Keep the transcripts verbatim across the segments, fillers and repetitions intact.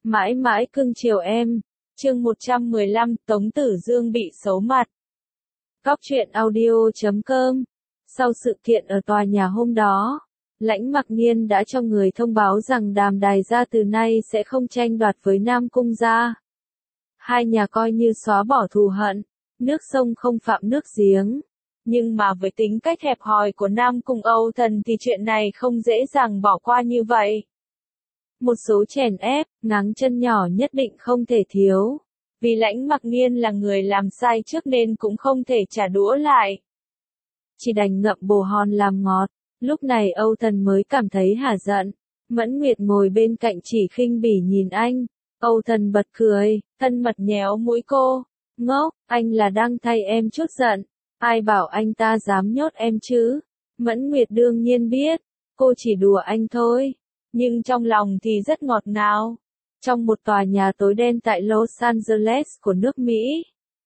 Mãi mãi cưng chiều em. Chương một trăm mười lăm, Tống Tử Dương bị xấu mặt. Góc truyện audio chấm com. Sau sự kiện ở tòa nhà hôm đó, Lãnh Mặc Nhiên đã cho người thông báo rằng Đàm Đài gia từ nay sẽ không tranh đoạt với Nam Cung gia. Hai nhà coi như xóa bỏ thù hận, nước sông không phạm nước giếng. Nhưng mà với tính cách hẹp hòi của Nam Cung Âu Thần thì chuyện này không dễ dàng bỏ qua như vậy. Một số chèn ép, ngáng chân nhỏ nhất định không thể thiếu. Vì Lãnh Mặc Nhiên là người làm sai trước nên cũng không thể trả đũa lại. Chỉ đành ngậm bồ hòn làm ngọt. Lúc này Âu Thần mới cảm thấy hả giận. Mẫn Nguyệt ngồi bên cạnh chỉ khinh bỉ nhìn anh. Âu Thần bật cười, thân mật nhéo mũi cô. Ngốc, anh là đang thay em chút giận. Ai bảo anh ta dám nhốt em chứ? Mẫn Nguyệt đương nhiên biết, cô chỉ đùa anh thôi. Nhưng trong lòng thì rất ngọt ngào. Trong một tòa nhà tối đen tại Los Angeles của nước Mỹ,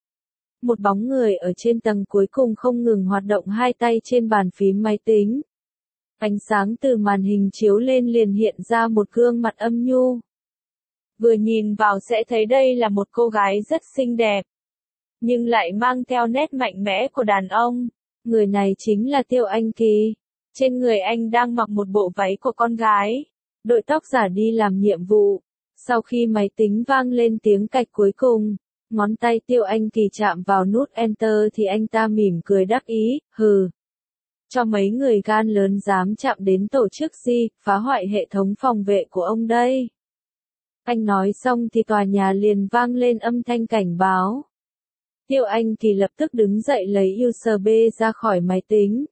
một bóng người ở trên tầng cuối cùng không ngừng hoạt động hai tay trên bàn phím máy tính. Ánh sáng từ màn hình chiếu lên liền hiện ra một gương mặt âm nhu. Vừa nhìn vào sẽ thấy đây là một cô gái rất xinh đẹp, nhưng lại mang theo nét mạnh mẽ của đàn ông. Người này chính là Tiêu Anh Kỳ. Trên người anh đang mặc một bộ váy của con gái. Đội tóc giả đi làm nhiệm vụ. Sau khi máy tính vang lên tiếng cạch cuối cùng, ngón tay Tiêu Anh Kỳ chạm vào nút Enter thì anh ta mỉm cười đắc ý, hừ. Cho mấy người gan lớn dám chạm đến tổ chức gì, phá hoại hệ thống phòng vệ của ông đây. Anh nói xong thì tòa nhà liền vang lên âm thanh cảnh báo. Tiêu Anh Kỳ lập tức đứng dậy lấy u ét bê ra khỏi máy tính.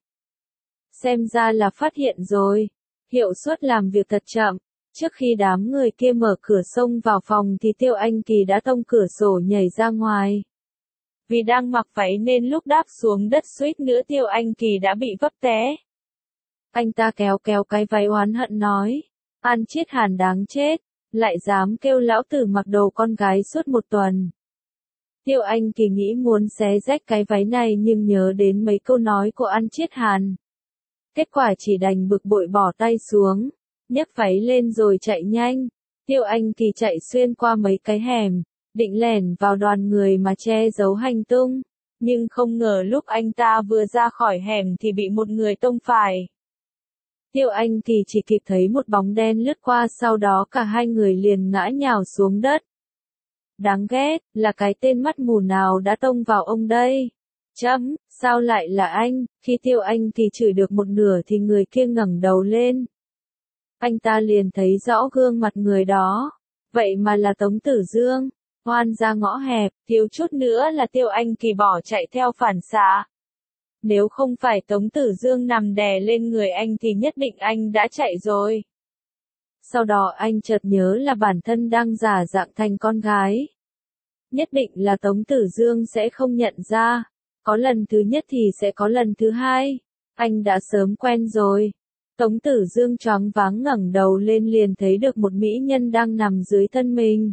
Xem ra là phát hiện rồi. Hiệu suất làm việc thật chậm. Trước khi đám người kia mở cửa xông vào phòng thì Tiêu Anh Kỳ đã thông cửa sổ nhảy ra ngoài. Vì đang mặc váy nên lúc đáp xuống đất suýt nữa Tiêu Anh Kỳ đã bị vấp té. Anh ta kéo kéo cái váy oán hận nói. An Chiết Hàn đáng chết. Lại dám kêu lão tử mặc đồ con gái suốt một tuần. Tiêu Anh Kỳ nghĩ muốn xé rách cái váy này nhưng nhớ đến mấy câu nói của An Chiết Hàn. Kết quả chỉ đành bực bội bỏ tay xuống, nhấc váy lên rồi chạy nhanh. Tiêu Anh Kỳ chạy xuyên qua mấy cái hẻm, định lẻn vào đoàn người mà che giấu hành tung. Nhưng không ngờ lúc anh ta vừa ra khỏi hẻm thì bị một người tông phải. Tiêu Anh Kỳ chỉ kịp thấy một bóng đen lướt qua, sau đó cả hai người liền ngã nhào xuống đất. Đáng ghét, là cái tên mắt mù nào đã tông vào ông đây? Chấm, sao lại là anh? Khi Tiêu Anh Kỳ chửi được một nửa thì người kia ngẩng đầu lên. Anh ta liền thấy rõ gương mặt người đó. Vậy mà là Tống Tử Dương. Hoan ra ngõ hẹp, thiếu chút nữa là Tiêu Anh Kỳ bỏ chạy theo phản xạ. Nếu không phải Tống Tử Dương nằm đè lên người anh thì nhất định anh đã chạy rồi. Sau đó anh chợt nhớ là bản thân đang giả dạng thành con gái. Nhất định là Tống Tử Dương sẽ không nhận ra. Có lần thứ nhất thì sẽ có lần thứ hai. Anh đã sớm quen rồi. Tống Tử Dương choáng váng ngẩng đầu lên liền thấy được một mỹ nhân đang nằm dưới thân mình.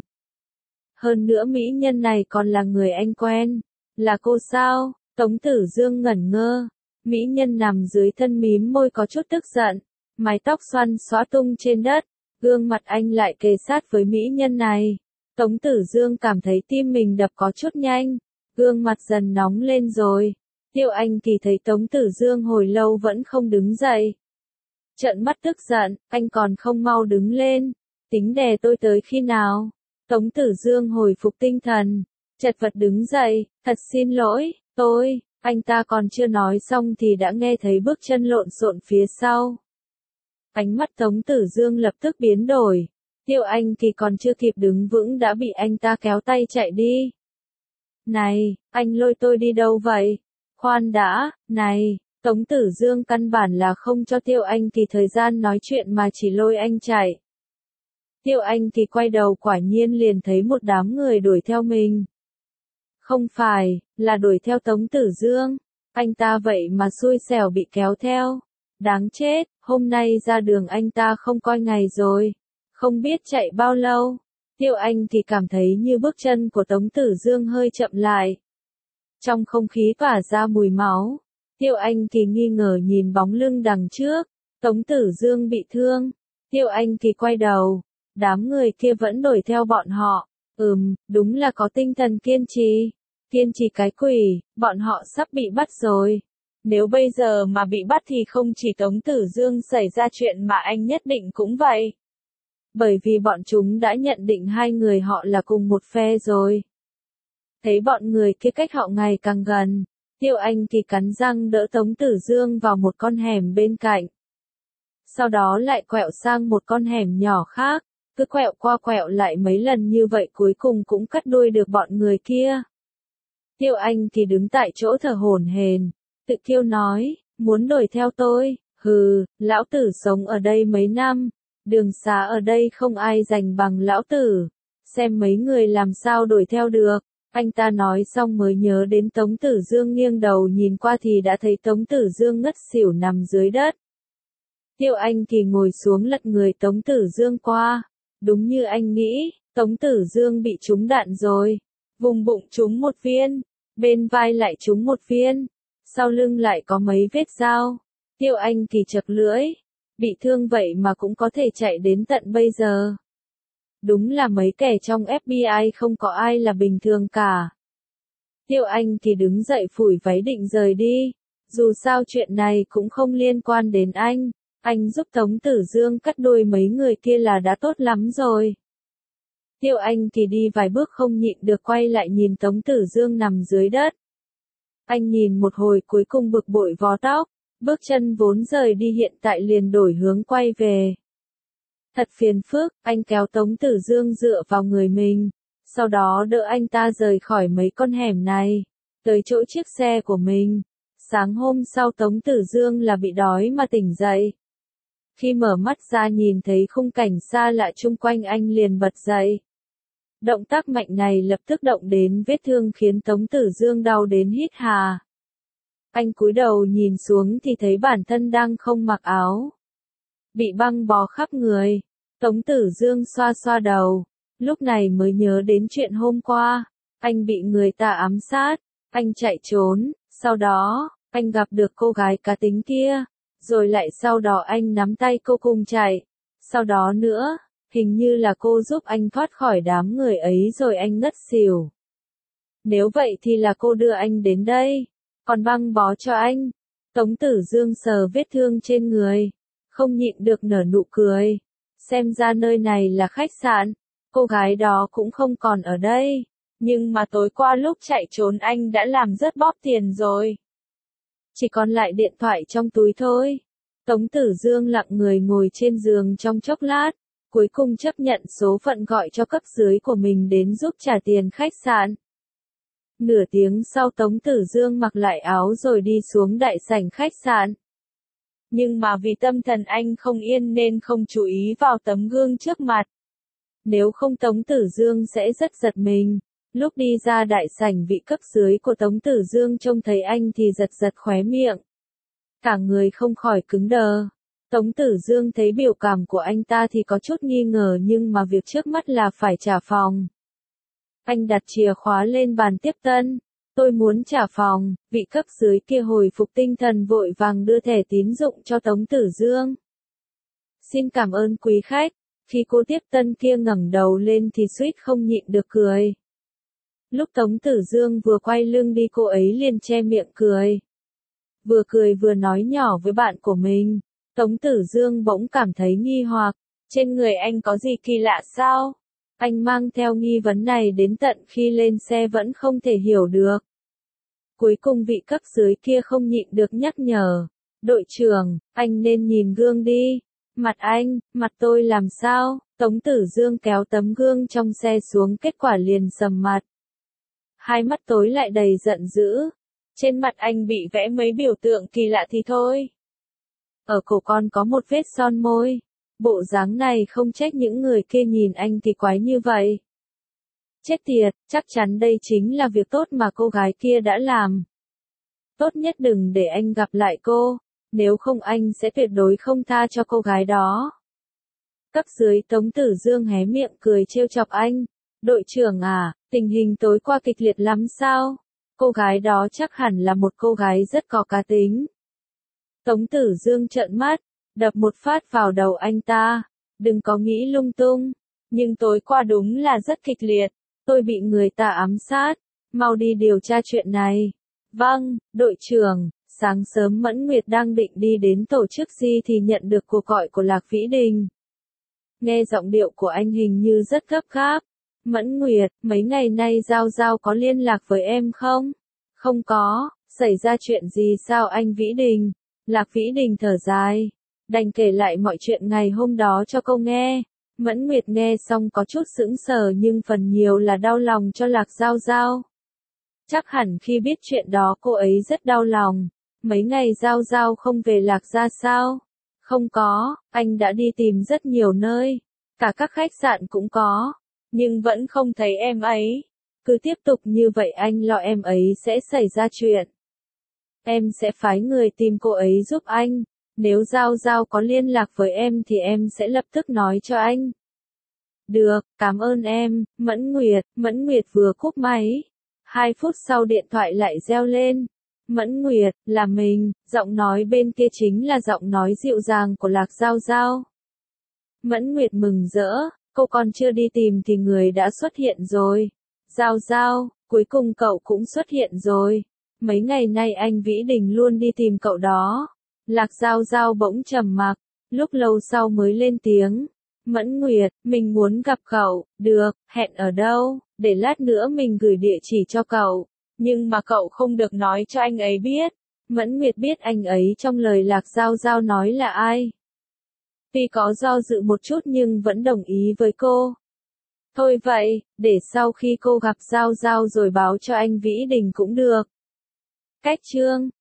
Hơn nữa mỹ nhân này còn là người anh quen. Là cô sao? Tống Tử Dương ngẩn ngơ. Mỹ nhân nằm dưới thân mím môi có chút tức giận. Mái tóc xoăn xóa tung trên đất. Gương mặt anh lại kề sát với mỹ nhân này. Tống Tử Dương cảm thấy tim mình đập có chút nhanh. Gương mặt dần nóng lên rồi. Tiêu Anh Kỳ thấy Tống Tử Dương hồi lâu vẫn không đứng dậy. Trợn mắt tức giận, anh còn không mau đứng lên. Tính đè tôi tới khi nào? Tống Tử Dương hồi phục tinh thần. Chật vật đứng dậy, thật xin lỗi, tôi, anh ta còn chưa nói xong thì đã nghe thấy bước chân lộn xộn phía sau. Ánh mắt Tống Tử Dương lập tức biến đổi. Tiêu Anh Kỳ còn chưa kịp đứng vững đã bị anh ta kéo tay chạy đi. Này, anh lôi tôi đi đâu vậy? Khoan đã, này, Tống Tử Dương căn bản là không cho Tiêu Anh Kỳ thời gian nói chuyện mà chỉ lôi anh chạy. Tiêu Anh Kỳ quay đầu quả nhiên liền thấy một đám người đuổi theo mình. Không phải, là đuổi theo Tống Tử Dương. Anh ta vậy mà xui xẻo bị kéo theo. Đáng chết, hôm nay ra đường anh ta không coi ngày rồi. Không biết chạy bao lâu. Tiêu Anh Kỳ cảm thấy như bước chân của Tống Tử Dương hơi chậm lại. Trong không khí tỏa ra mùi máu. Tiêu Anh Kỳ nghi ngờ nhìn bóng lưng đằng trước. Tống Tử Dương bị thương. Tiêu Anh Kỳ quay đầu. Đám người kia vẫn đuổi theo bọn họ. Ừm, đúng là có tinh thần kiên trì. Kiên trì cái quỷ, bọn họ sắp bị bắt rồi. Nếu bây giờ mà bị bắt thì không chỉ Tống Tử Dương xảy ra chuyện mà anh nhất định cũng vậy. Bởi vì bọn chúng đã nhận định hai người họ là cùng một phe rồi. Thấy bọn người kia cách họ ngày càng gần, Tiêu Anh thì cắn răng đỡ Tống Tử Dương vào một con hẻm bên cạnh. Sau đó lại quẹo sang một con hẻm nhỏ khác, cứ quẹo qua quẹo lại mấy lần như vậy cuối cùng cũng cắt đuôi được bọn người kia. Tiêu Anh thì đứng tại chỗ thở hổn hển, tự kiêu nói, muốn đuổi theo tôi, hừ, lão tử sống ở đây mấy năm, đường xá ở đây không ai giành bằng lão tử, xem mấy người làm sao đuổi theo được. Anh ta nói xong mới nhớ đến Tống Tử Dương, nghiêng đầu nhìn qua thì đã thấy Tống Tử Dương ngất xỉu nằm dưới đất. Tiêu Anh thì ngồi xuống lật người Tống Tử Dương qua. Đúng như anh nghĩ, Tống Tử Dương bị trúng đạn rồi. Vùng bụng trúng một viên, bên vai lại trúng một viên, sau lưng lại có mấy vết dao. Tiêu Anh thì chật lưỡi, bị thương vậy mà cũng có thể chạy đến tận bây giờ. Đúng là mấy kẻ trong ép bê i không có ai là bình thường cả. Tiêu Anh thì đứng dậy phủi váy định rời đi. Dù sao chuyện này cũng không liên quan đến anh. Anh giúp Tống Tử Dương cắt đuôi mấy người kia là đã tốt lắm rồi. Tiêu Anh thì đi vài bước không nhịn được quay lại nhìn Tống Tử Dương nằm dưới đất. Anh nhìn một hồi cuối cùng bực bội vò tóc, bước chân vốn rời đi hiện tại liền đổi hướng quay về. Thật phiền phức, anh kéo Tống Tử Dương dựa vào người mình, sau đó đỡ anh ta rời khỏi mấy con hẻm này, tới chỗ chiếc xe của mình. Sáng hôm sau Tống Tử Dương là bị đói mà tỉnh dậy. Khi mở mắt ra nhìn thấy khung cảnh xa lạ chung quanh anh liền bật dậy. Động tác mạnh này lập tức động đến vết thương khiến Tống Tử Dương đau đến hít hà. Anh cúi đầu nhìn xuống thì thấy bản thân đang không mặc áo, bị băng bó khắp người. Tống Tử Dương xoa xoa đầu, lúc này mới nhớ đến chuyện hôm qua, anh bị người ta ám sát, anh chạy trốn, sau đó, anh gặp được cô gái cá tính kia, rồi lại sau đó anh nắm tay cô cùng chạy, sau đó nữa, hình như là cô giúp anh thoát khỏi đám người ấy rồi anh ngất xỉu. Nếu vậy thì là cô đưa anh đến đây, còn băng bó cho anh. Tống Tử Dương sờ vết thương trên người, không nhịn được nở nụ cười. Xem ra nơi này là khách sạn, cô gái đó cũng không còn ở đây. Nhưng mà tối qua lúc chạy trốn anh đã làm rớt bóp tiền rồi. Chỉ còn lại điện thoại trong túi thôi. Tống Tử Dương lặng người ngồi trên giường trong chốc lát, cuối cùng chấp nhận số phận gọi cho cấp dưới của mình đến giúp trả tiền khách sạn. Nửa tiếng sau Tống Tử Dương mặc lại áo rồi đi xuống đại sảnh khách sạn. Nhưng mà vì tâm thần anh không yên nên không chú ý vào tấm gương trước mặt. Nếu không Tống Tử Dương sẽ rất giật mình. Lúc đi ra đại sảnh vị cấp dưới của Tống Tử Dương trông thấy anh thì giật giật khóe miệng. Cả người không khỏi cứng đờ. Tống Tử Dương thấy biểu cảm của anh ta thì có chút nghi ngờ nhưng mà việc trước mắt là phải trả phòng. Anh đặt chìa khóa lên bàn tiếp tân. Tôi muốn trả phòng, vị cấp dưới kia hồi phục tinh thần vội vàng đưa thẻ tín dụng cho Tống Tử Dương. Xin cảm ơn quý khách. Khi cô tiếp tân kia ngẩng đầu lên thì suýt không nhịn được cười. Lúc Tống Tử Dương vừa quay lưng đi cô ấy liền che miệng cười. Vừa cười vừa nói nhỏ với bạn của mình. Tống Tử Dương bỗng cảm thấy nghi hoặc. Trên người anh có gì kỳ lạ sao? Anh mang theo nghi vấn này đến tận khi lên xe vẫn không thể hiểu được. Cuối cùng vị cấp dưới kia không nhịn được nhắc nhở. Đội trưởng, anh nên nhìn gương đi. Mặt anh, mặt tôi làm sao? Tống Tử Dương kéo tấm gương trong xe xuống kết quả liền sầm mặt. Hai mắt tối lại đầy giận dữ. Trên mặt anh bị vẽ mấy biểu tượng kỳ lạ thì thôi. Ở cổ con có một vết son môi. Bộ dáng này không trách những người kia nhìn anh thì quái như vậy. Chết tiệt, chắc chắn đây chính là việc tốt mà cô gái kia đã làm. Tốt nhất đừng để anh gặp lại cô, nếu không anh sẽ tuyệt đối không tha cho cô gái đó. Cấp dưới Tống Tử Dương hé miệng cười trêu chọc anh. Đội trưởng à, tình hình tối qua kịch liệt lắm sao? Cô gái đó chắc hẳn là một cô gái rất có cá tính. Tống Tử Dương trợn mắt, đập một phát vào đầu anh ta. Đừng có nghĩ lung tung, Nhưng tối qua đúng là rất kịch liệt, tôi bị người ta ám sát, mau đi điều tra chuyện này. Vâng, đội trưởng. Sáng sớm Mẫn Nguyệt đang định đi đến tổ chức gì thì nhận được cuộc gọi của Lạc Vĩ Đình. Nghe giọng điệu của anh hình như rất gấp gáp. Mẫn Nguyệt, mấy ngày nay Giao Giao có liên lạc với em không? Không có, xảy ra chuyện gì sao anh Vĩ Đình? Lạc Vĩ Đình thở dài, đành kể lại mọi chuyện ngày hôm đó cho cô nghe. Mẫn Nguyệt nghe xong có chút sững sờ nhưng phần nhiều là đau lòng cho Lạc Giao Giao. Chắc hẳn khi biết chuyện đó cô ấy rất đau lòng. Mấy ngày Giao Giao không về Lạc gia sao? Không có, anh đã đi tìm rất nhiều nơi, cả các khách sạn cũng có, nhưng vẫn không thấy em ấy. Cứ tiếp tục như vậy anh lo em ấy sẽ xảy ra chuyện. Em sẽ phái người tìm cô ấy giúp anh, nếu Giao Giao có liên lạc với em thì em sẽ lập tức nói cho anh. Được, cảm ơn em, Mẫn Nguyệt. Mẫn Nguyệt vừa cúp máy. Hai phút sau điện thoại lại reo lên. Mẫn Nguyệt, là mình, giọng nói bên kia chính là giọng nói dịu dàng của Lạc Giao Giao. Mẫn Nguyệt mừng rỡ, cô còn chưa đi tìm thì người đã xuất hiện rồi. Giao Giao, cuối cùng cậu cũng xuất hiện rồi. Mấy ngày nay anh Vĩ Đình luôn đi tìm cậu đó. Lạc Giao Giao bỗng trầm mặc, lúc lâu sau mới lên tiếng. Mẫn Nguyệt, mình muốn gặp cậu. Được, hẹn ở đâu, để lát nữa mình gửi địa chỉ cho cậu. Nhưng mà cậu không được nói cho anh ấy biết. Mẫn Nguyệt biết anh ấy trong lời Lạc Giao Giao nói là ai. Tuy có do dự một chút nhưng vẫn đồng ý với cô. Thôi vậy, để sau khi cô gặp Giao Giao rồi báo cho anh Vĩ Đình cũng được. Cách chương